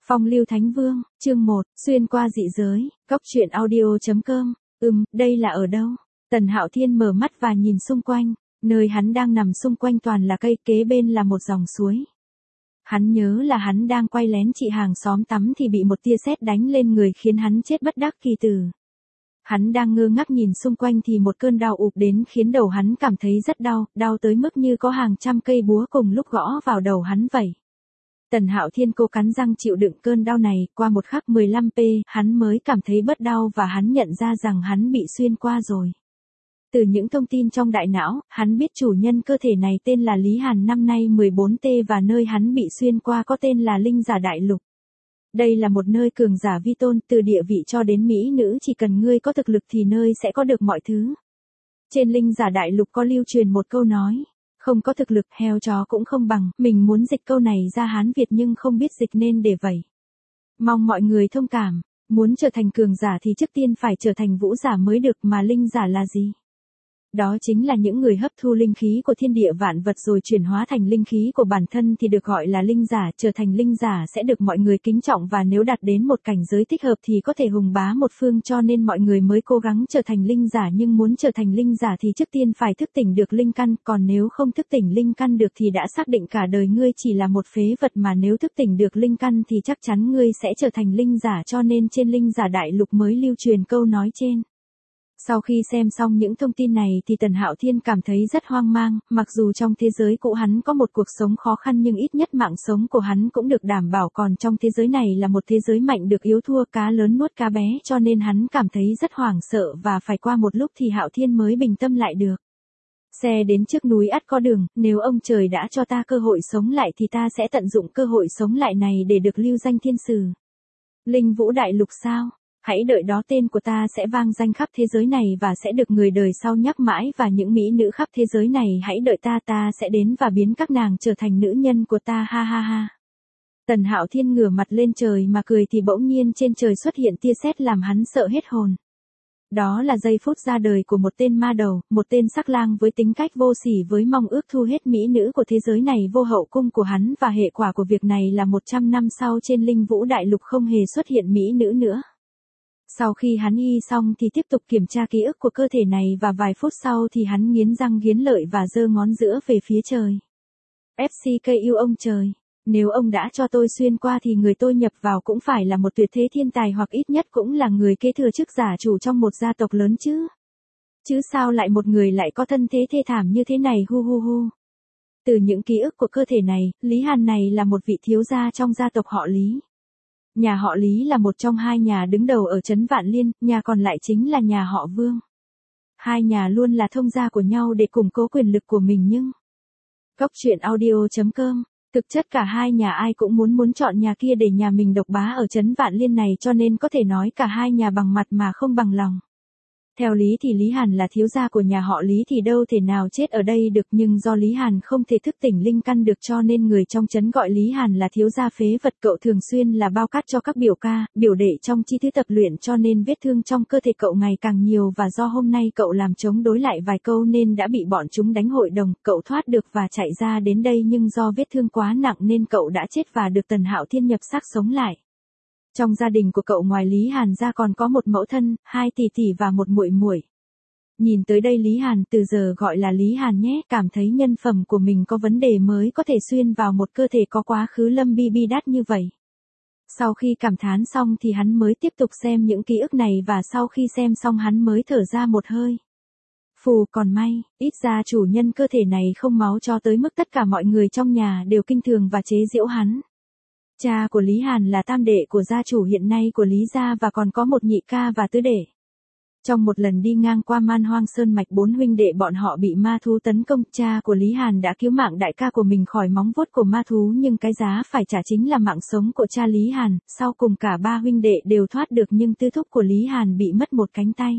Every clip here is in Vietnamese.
Phong lưu Thánh Vương, chương 1, xuyên qua dị giới, góc truyện audio.com, đây là ở đâu? Tần Hạo Thiên mở mắt và nhìn xung quanh, nơi hắn đang nằm xung quanh toàn là cây, kế bên là một dòng suối. Hắn nhớ là hắn đang quay lén chị hàng xóm tắm thì bị một tia sét đánh lên người khiến hắn chết bất đắc kỳ tử. Hắn đang ngơ ngác nhìn xung quanh thì một cơn đau ụp đến khiến đầu hắn cảm thấy rất đau, đau tới mức như có hàng trăm cây búa cùng lúc gõ vào đầu hắn vậy. Tần Hạo Thiên cố cắn răng chịu đựng cơn đau này, qua một khắc 15p, hắn mới cảm thấy bớt đau và hắn nhận ra rằng hắn bị xuyên qua rồi. Từ những thông tin trong đại não, hắn biết chủ nhân cơ thể này tên là Lý Hàn, năm nay 14t và nơi hắn bị xuyên qua có tên là Linh Giả Đại Lục. Đây là một nơi cường giả vi tôn, từ địa vị cho đến mỹ nữ, chỉ cần ngươi có thực lực thì nơi sẽ có được mọi thứ. Trên Linh Giả Đại Lục có lưu truyền một câu nói, không có thực lực heo chó cũng không bằng, mình muốn dịch câu này ra Hán Việt nhưng không biết dịch nên để vậy. Mong mọi người thông cảm, muốn trở thành cường giả thì trước tiên phải trở thành vũ giả mới được, mà linh giả là gì? Đó chính là những người hấp thu linh khí của thiên địa vạn vật rồi chuyển hóa thành linh khí của bản thân thì được gọi là linh giả, trở thành linh giả sẽ được mọi người kính trọng và nếu đạt đến một cảnh giới thích hợp thì có thể hùng bá một phương, cho nên mọi người mới cố gắng trở thành linh giả, nhưng muốn trở thành linh giả thì trước tiên phải thức tỉnh được linh căn, còn nếu không thức tỉnh linh căn được thì đã xác định cả đời ngươi chỉ là một phế vật, mà nếu thức tỉnh được linh căn thì chắc chắn ngươi sẽ trở thành linh giả, cho nên trên Linh Giả Đại Lục mới lưu truyền câu nói trên. Sau khi xem xong những thông tin này thì Tần Hạo Thiên cảm thấy rất hoang mang, mặc dù trong thế giới cũ hắn có một cuộc sống khó khăn nhưng ít nhất mạng sống của hắn cũng được đảm bảo, còn trong thế giới này là một thế giới mạnh được yếu thua, cá lớn nuốt cá bé, cho nên hắn cảm thấy rất hoảng sợ và phải qua một lúc thì Hạo Thiên mới bình tâm lại được. Xe đến trước núi ắt có đường, nếu ông trời đã cho ta cơ hội sống lại thì ta sẽ tận dụng cơ hội sống lại này để được lưu danh thiên sử. Linh Vũ Đại Lục sao? Hãy đợi đó, tên của ta sẽ vang danh khắp thế giới này và sẽ được người đời sau nhắc mãi, và những mỹ nữ khắp thế giới này hãy đợi ta sẽ đến và biến các nàng trở thành nữ nhân của ta, ha ha ha. Tần Hạo Thiên ngửa mặt lên trời mà cười thì bỗng nhiên trên trời xuất hiện tia sét làm hắn sợ hết hồn. Đó là giây phút ra đời của một tên ma đầu, một tên sắc lang với tính cách vô sỉ với mong ước thu hết mỹ nữ của thế giới này vô hậu cung của hắn, và hệ quả của việc này là 100 năm sau trên Linh Vũ Đại Lục không hề xuất hiện mỹ nữ nữa. Sau khi hắn y xong thì tiếp tục kiểm tra ký ức của cơ thể này và vài phút sau thì hắn nghiến răng nghiến lợi và giơ ngón giữa về phía trời. FCK yêu ông trời, nếu ông đã cho tôi xuyên qua thì người tôi nhập vào cũng phải là một tuyệt thế thiên tài, hoặc ít nhất cũng là người kế thừa chức giả chủ trong một gia tộc lớn chứ. Chứ sao lại một người lại có thân thế thê thảm như thế này, hu hu hu. Từ những ký ức của cơ thể này, Lý Hàn này là một vị thiếu gia trong gia tộc họ Lý. Nhà họ Lý là một trong hai nhà đứng đầu ở trấn Vạn Liên, nhà còn lại chính là nhà họ Vương. Hai nhà luôn là thông gia của nhau để củng cố quyền lực của mình, nhưng góc truyện audio.com, thực chất cả hai nhà ai cũng muốn chọn nhà kia để nhà mình độc bá ở trấn Vạn Liên này, cho nên có thể nói cả hai nhà bằng mặt mà không bằng lòng. Theo lý thì Lý Hàn là thiếu gia của nhà họ Lý thì đâu thể nào chết ở đây được, nhưng do Lý Hàn không thể thức tỉnh linh căn được cho nên người trong trấn gọi Lý Hàn là thiếu gia phế vật. Cậu thường xuyên là bao cát cho các biểu ca, biểu đệ trong chi thứ tập luyện, cho nên vết thương trong cơ thể cậu ngày càng nhiều, và do hôm nay cậu làm chống đối lại vài câu nên đã bị bọn chúng đánh hội đồng. Cậu thoát được và chạy ra đến đây, nhưng do vết thương quá nặng nên cậu đã chết và được Tần Hạo Thiên nhập xác sống lại. Trong gia đình của cậu ngoài Lý Hàn ra còn có một mẫu thân, 2 tỷ tỷ và một muội muội. Nhìn tới đây Lý Hàn, từ giờ gọi là Lý Hàn nhé, cảm thấy nhân phẩm của mình có vấn đề mới có thể xuyên vào một cơ thể có quá khứ lâm bi đát như vậy. Sau khi cảm thán xong thì hắn mới tiếp tục xem những ký ức này, và sau khi xem xong hắn mới thở ra một hơi. Phù, còn may, ít ra chủ nhân cơ thể này không máu cho tới mức tất cả mọi người trong nhà đều kinh thường và chế giễu hắn. Cha của Lý Hàn là tam đệ của gia chủ hiện nay của Lý gia và còn có một nhị ca và tứ đệ. Trong một lần đi ngang qua Man Hoang Sơn Mạch, 4 huynh đệ bọn họ bị ma thú tấn công, cha của Lý Hàn đã cứu mạng đại ca của mình khỏi móng vuốt của ma thú, nhưng cái giá phải trả chính là mạng sống của cha Lý Hàn. Sau cùng cả 3 huynh đệ đều thoát được, nhưng tư thúc của Lý Hàn bị mất một cánh tay.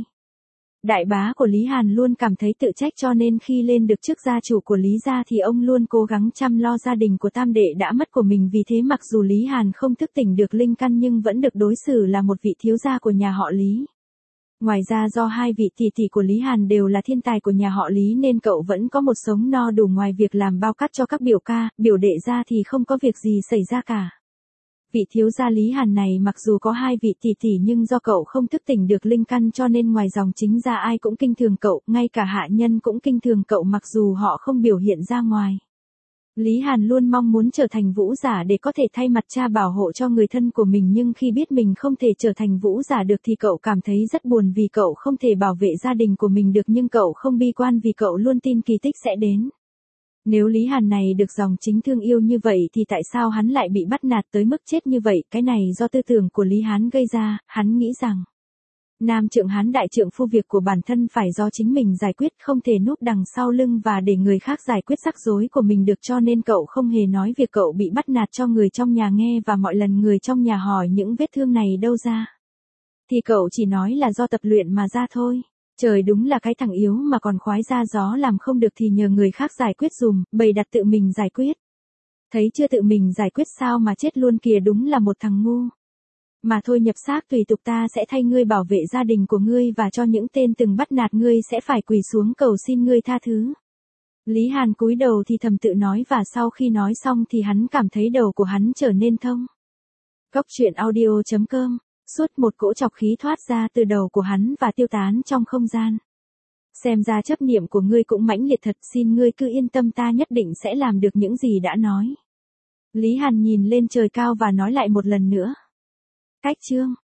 Đại bá của Lý Hàn luôn cảm thấy tự trách, cho nên khi lên được chức gia chủ của Lý gia thì ông luôn cố gắng chăm lo gia đình của tam đệ đã mất của mình. Vì thế mặc dù Lý Hàn không thức tỉnh được linh căn nhưng vẫn được đối xử là một vị thiếu gia của nhà họ Lý. Ngoài ra do 2 vị tỷ tỷ của Lý Hàn đều là thiên tài của nhà họ Lý nên cậu vẫn có một sống no đủ, ngoài việc làm bao cát cho các biểu ca, biểu đệ ra thì không có việc gì xảy ra cả. Vị thiếu gia Lý Hàn này mặc dù có hai vị tỷ tỷ nhưng do cậu không thức tỉnh được linh căn cho nên ngoài dòng chính ra ai cũng kinh thường cậu, ngay cả hạ nhân cũng kinh thường cậu mặc dù họ không biểu hiện ra ngoài. Lý Hàn luôn mong muốn trở thành vũ giả để có thể thay mặt cha bảo hộ cho người thân của mình nhưng khi biết mình không thể trở thành vũ giả được thì cậu cảm thấy rất buồn vì cậu không thể bảo vệ gia đình của mình được nhưng cậu không bi quan vì cậu luôn tin kỳ tích sẽ đến. Nếu Lý Hàn này được dòng chính thương yêu như vậy thì tại sao hắn lại bị bắt nạt tới mức chết như vậy? Cái này do tư tưởng của Lý Hán gây ra, hắn nghĩ rằng Nam trượng Hán đại trượng phu việc của bản thân phải do chính mình giải quyết, không thể núp đằng sau lưng và để người khác giải quyết rắc rối của mình được, cho nên cậu không hề nói việc cậu bị bắt nạt cho người trong nhà nghe và mọi lần người trong nhà hỏi những vết thương này đâu ra. Thì cậu chỉ nói là do tập luyện mà ra thôi. Trời đúng là cái thằng yếu mà còn khoái ra gió làm không được thì nhờ người khác giải quyết dùm, bày đặt tự mình giải quyết. Thấy chưa, tự mình giải quyết sao mà chết luôn kìa, đúng là một thằng ngu. Mà thôi, nhập xác tùy tục, ta sẽ thay ngươi bảo vệ gia đình của ngươi và cho những tên từng bắt nạt ngươi sẽ phải quỳ xuống cầu xin ngươi tha thứ. Lý Hàn cúi đầu thì thầm tự nói và sau khi nói xong thì hắn cảm thấy đầu của hắn trở nên thông. Góc truyện audio.com. Suốt một cỗ trọc khí thoát ra từ đầu của hắn và tiêu tán trong không gian. Xem ra chấp niệm của ngươi cũng mãnh liệt thật, xin ngươi cứ yên tâm, ta nhất định sẽ làm được những gì đã nói. Lý Hàn nhìn lên trời cao và nói lại một lần nữa. Cách chương